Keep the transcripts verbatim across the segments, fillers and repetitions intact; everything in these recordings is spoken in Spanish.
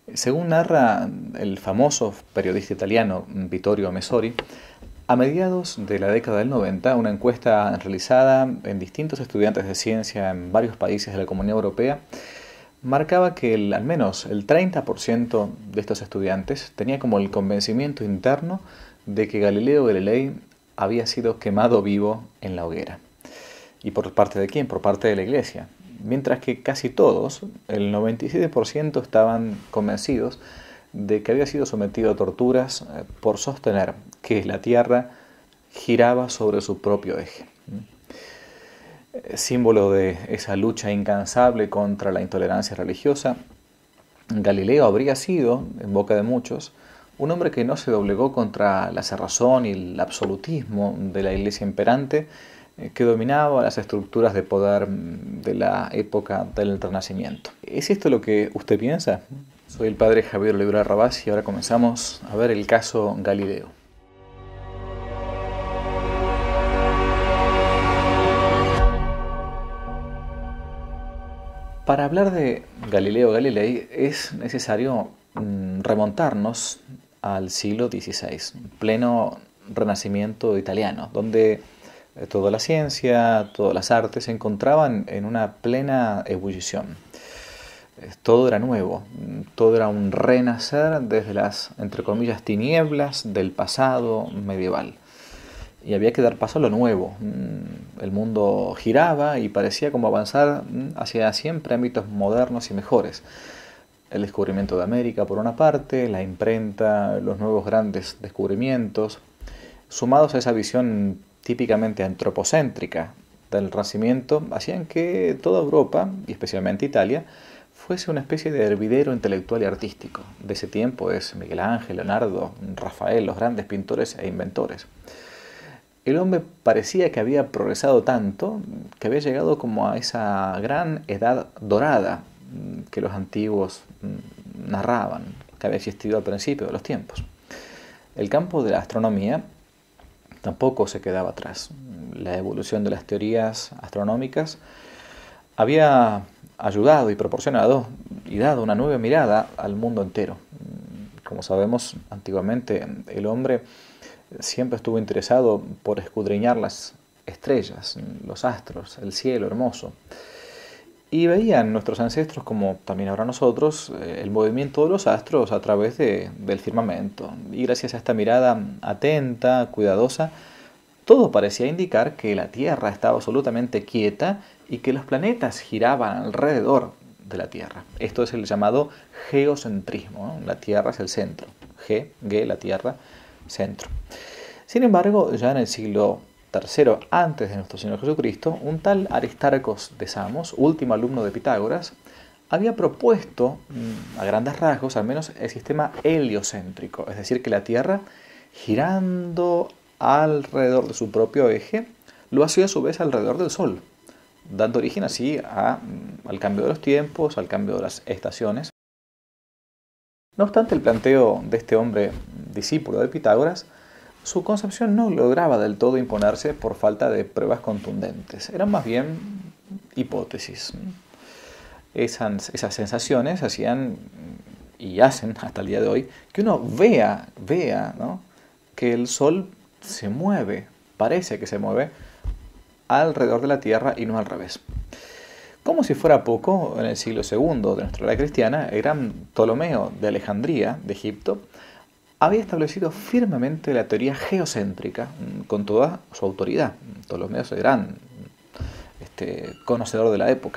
Según narra el famoso periodista italiano Vittorio Messori, a mediados de la década del noventa, una encuesta realizada en distintos estudiantes de ciencia en varios países de la Comunidad Europea marcaba que el- al menos el treinta por ciento de estos estudiantes tenía como el convencimiento interno de que Galileo Galilei había sido quemado vivo en la hoguera. ¿Y por parte de quién? Por parte de la Iglesia. Mientras que casi todos, el noventa y siete por ciento, estaban convencidos de que había sido sometido a torturas eh, por sostener que la Tierra giraba sobre su propio eje. Eh, Símbolo de esa lucha incansable contra la intolerancia religiosa, Galileo habría sido, en boca de muchos, un hombre que no se doblegó contra la cerrazón y el absolutismo de la Iglesia imperante, eh, que dominaba las estructuras de poder mm, de la época del Renacimiento. ¿Es esto lo que usted piensa? Soy el padre Javier Oliveira Rabás y ahora comenzamos a ver el caso Galileo. Para hablar de Galileo Galilei es necesario mm, remontarnos al siglo dieciséis, pleno renacimiento italiano, donde eh, toda la ciencia, todas las artes se encontraban en una plena ebullición. Eh, Todo era nuevo, mm, todo era un renacer desde las, entre comillas, tinieblas del pasado medieval. Y había que dar paso a lo nuevo. Mm, El mundo giraba y parecía como avanzar mm, hacia siempre ámbitos modernos y mejores. El descubrimiento de América por una parte, la imprenta, los nuevos grandes descubrimientos, sumados a esa visión típicamente antropocéntrica del Renacimiento, hacían que toda Europa, y especialmente Italia, fuese una especie de hervidero intelectual y artístico. De ese tiempo es Miguel Ángel, Leonardo, Rafael, los grandes pintores e inventores. El hombre parecía que había progresado tanto que había llegado como a esa gran edad dorada mm, que los antiguos mm, narraban, que había existido al principio de los tiempos. El campo de la astronomía tampoco se quedaba atrás. La evolución de las teorías astronómicas había ayudado y proporcionado y dado una nueva mirada al mundo entero. Como sabemos, antiguamente el hombre siempre estuvo interesado por escudriñar las estrellas, los astros, el cielo hermoso. Y veían nuestros ancestros, como también ahora nosotros, eh, el movimiento de los astros a través de- del firmamento. Y gracias a esta mirada atenta, cuidadosa, todo parecía indicar que la Tierra estaba absolutamente quieta y que los planetas giraban alrededor de la Tierra. Esto es el llamado geocentrismo, ¿no? La Tierra es el centro. Ge, ge, la Tierra, centro. Sin embargo, ya en el siglo tercero antes de nuestro Señor Jesucristo, un tal Aristarcos de Samos, último alumno de Pitágoras, había propuesto, mm, a grandes rasgos, al menos el sistema heliocéntrico, es decir, que la Tierra, girando alrededor de su propio eje, lo hacía a su vez alrededor del Sol, dando origen así a, mm, al cambio de los tiempos, al cambio de las estaciones. No obstante, el planteo de este hombre discípulo de Pitágoras, su concepción no lograba del todo imponerse por falta de pruebas contundentes. Eran más bien hipótesis. Esas, esas sensaciones hacían y hacen hasta el día de hoy que uno vea, vea, ¿no?, que el Sol se mueve, parece que se mueve alrededor de la Tierra y no al revés. Como si fuera poco, en el siglo segundo de nuestra era cristiana, el gran Ptolomeo de Alejandría, de Egipto, había establecido firmemente la teoría geocéntrica con toda su autoridad. Ptolomeo es el gran este, conocedor de la época.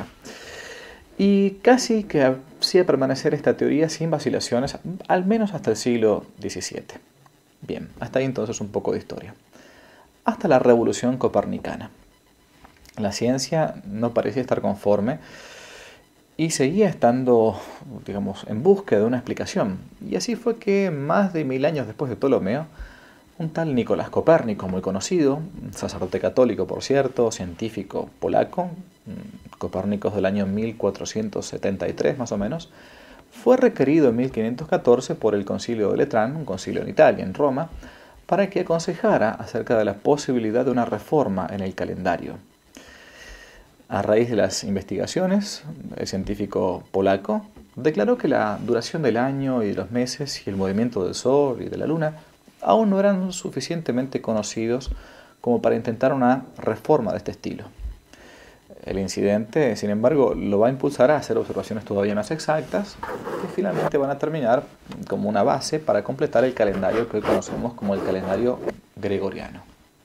Y casi que hacía permanecer esta teoría sin vacilaciones, al menos hasta el siglo diecisiete. Bien, hasta ahí entonces un poco de historia. Hasta la revolución copernicana. La ciencia no parecía estar conforme y seguía estando, digamos, en búsqueda de una explicación. Y así fue que más de mil años después de Ptolomeo, un tal Nicolás Copérnico, muy conocido, un sacerdote católico por cierto, científico polaco, Copérnico del año mil cuatrocientos setenta y tres más o menos, fue requerido en mil quinientos catorce por el Concilio de Letrán, un concilio en Italia, en Roma, para que aconsejara acerca de la posibilidad de una reforma en el calendario. A raíz de las investigaciones, el científico polaco declaró que la duración del año y de los meses y el movimiento del Sol y de la Luna aún no eran suficientemente conocidos como para intentar una reforma de este estilo. El incidente, sin embargo, lo va a impulsar a hacer observaciones todavía más exactas, que finalmente van a terminar como una base para completar el calendario que hoy conocemos como el calendario gregoriano.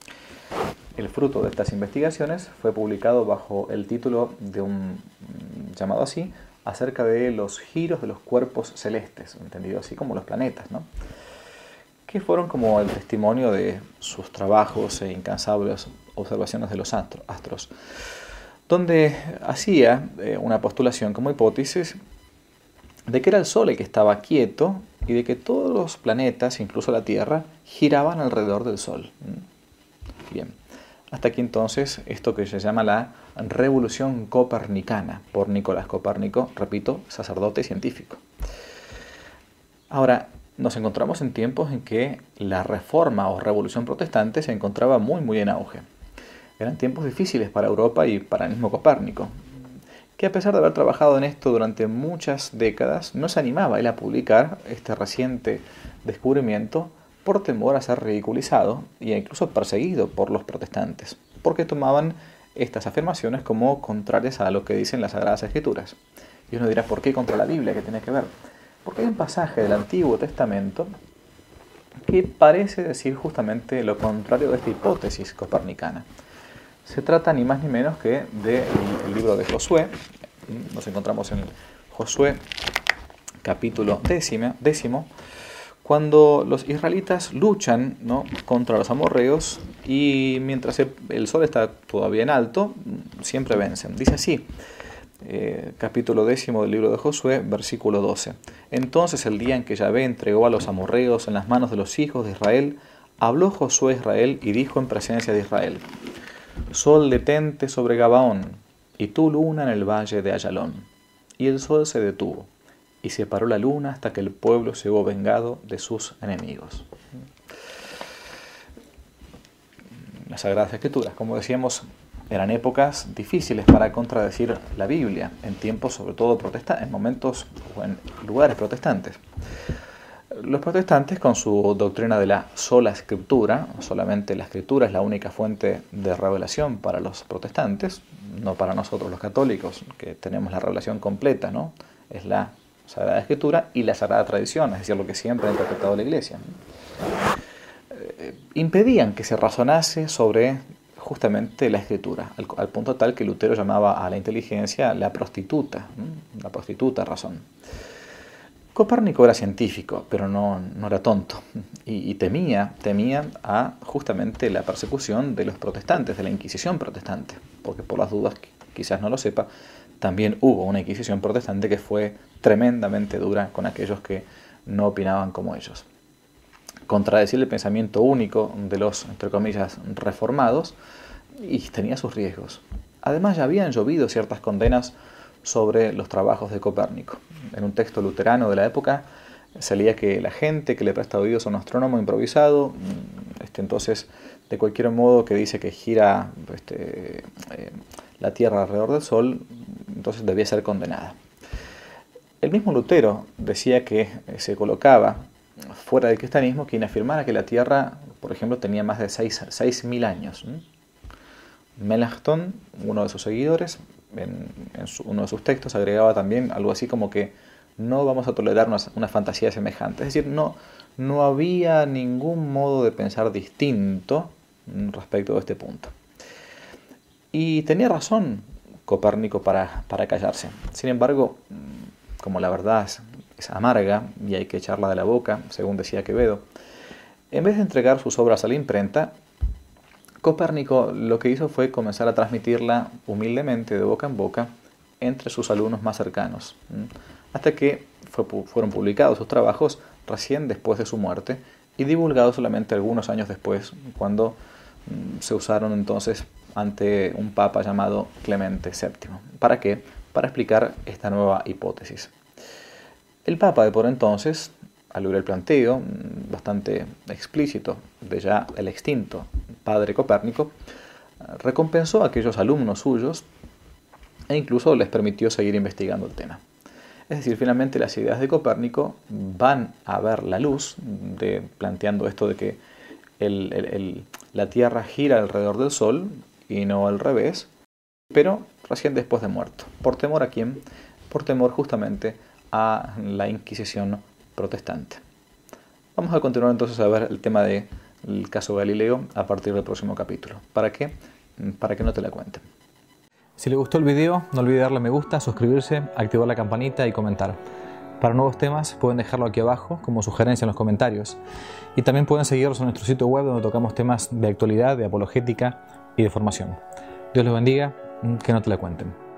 El fruto de estas investigaciones fue publicado bajo el título de un llamado así, acerca de los giros de los cuerpos celestes, entendido así como los planetas, ¿no? Que fueron como el testimonio de sus trabajos e incansables observaciones de los astros, donde hacía eh, una postulación como hipótesis de que era el Sol el que estaba quieto y de que todos los planetas, incluso la Tierra, giraban alrededor del Sol. Bien, hasta aquí entonces esto que se llama la revolución copernicana, por Nicolás Copérnico, repito, sacerdote y científico. Ahora, nos encontramos en tiempos en que la reforma o revolución protestante se encontraba muy muy en auge. Eran tiempos difíciles para Europa y para el mismo Copérnico, que a pesar de haber trabajado en esto durante muchas décadas, no se animaba él a publicar este reciente descubrimiento por temor a ser ridiculizado e incluso perseguido por los protestantes, porque tomaban estas afirmaciones como contrarias a lo que dicen las Sagradas Escrituras. Y uno dirá, ¿por qué contra la Biblia? ¿Qué tiene que ver? Porque hay un pasaje del Antiguo Testamento que parece decir justamente lo contrario de esta hipótesis copernicana. Se trata ni más ni menos que del libro de Josué. Nos encontramos en Josué capítulo décimo, décimo cuando los israelitas luchan, ¿no?, contra los amorreos y mientras el, el sol está todavía en alto, siempre vencen. Dice así, eh, capítulo décimo del libro de Josué, versículo doce. Entonces el día en que Yahvé entregó a los amorreos en las manos de los hijos de Israel, habló Josué a Israel y dijo en presencia de Israel, Sol detente sobre Gabaón, y tú luna en el valle de Ayalón. Y el sol se detuvo, y se paró la luna hasta que el pueblo se hubo vengado de sus enemigos. Las Sagradas Escrituras, como decíamos, eran épocas difíciles para contradecir la Biblia, en tiempos sobre todo protestantes, en momentos o en lugares protestantes. Los protestantes, con su doctrina de la sola escritura, solamente la escritura es la única fuente de revelación para los protestantes, no para nosotros los católicos, que tenemos la revelación completa, ¿no? Es la Sagrada Escritura y la Sagrada Tradición, es decir, lo que siempre ha interpretado la Iglesia. Eh, impedían que se razonase sobre justamente la Escritura, al, al punto tal que Lutero llamaba a la inteligencia la prostituta, ¿no? La prostituta razón. Copérnico era científico, pero no, no era tonto, y, y temía, temía a justamente la persecución de los protestantes, de la Inquisición protestante, porque por las dudas, quizás no lo sepa, también hubo una Inquisición protestante que fue tremendamente dura con aquellos que no opinaban como ellos. Contradecir el pensamiento único de los, entre comillas, reformados, y tenía sus riesgos. Además, ya habían llovido ciertas condenas sobre los trabajos de Copérnico. En un texto luterano de la época se leía que la gente que le presta oídos a un astrónomo improvisado, este, entonces, de cualquier modo que dice que gira este, eh, la Tierra alrededor del Sol, entonces debía ser condenada. El mismo Lutero decía que se colocaba fuera del cristianismo quien afirmara que la Tierra, por ejemplo, tenía más de seis mil años. Melanchthon, uno de sus seguidores, en, en su, uno de sus textos agregaba también algo así como que no vamos a tolerar una, una fantasía semejante. Es decir, no, no había ningún modo de pensar distinto respecto de este punto. Y tenía razón Copérnico para, para callarse. Sin embargo, como la verdad es, es amarga y hay que echarla de la boca, según decía Quevedo, en vez de entregar sus obras a la imprenta, Copérnico lo que hizo fue comenzar a transmitirla humildemente de boca en boca entre sus alumnos más cercanos, hasta que fue, fueron publicados sus trabajos recién después de su muerte y divulgados solamente algunos años después, cuando se usaron entonces ante un papa llamado Clemente séptimo. ¿Para qué? Para explicar esta nueva hipótesis. El papa de por entonces, al oír el planteo bastante explícito de ya el extinto padre Copérnico, recompensó a aquellos alumnos suyos e incluso les permitió seguir investigando el tema. Es decir, finalmente las ideas de Copérnico van a ver la luz, de, planteando esto de que el, el, el, la Tierra gira alrededor del Sol y no al revés, pero recién después de muerto. ¿Por temor a quién? Por temor justamente a la Inquisición protestante. Vamos a continuar entonces a ver el tema del caso Galileo a partir del próximo capítulo. ¿Para qué? Para que no te la cuenten. Si le gustó el video, no olvide darle me gusta, suscribirse, activar la campanita y comentar. Para nuevos temas pueden dejarlo aquí abajo como sugerencia en los comentarios. Y también pueden seguirnos en nuestro sitio web donde tocamos temas de actualidad, de apologética y de formación. Dios los bendiga, que no te la cuenten.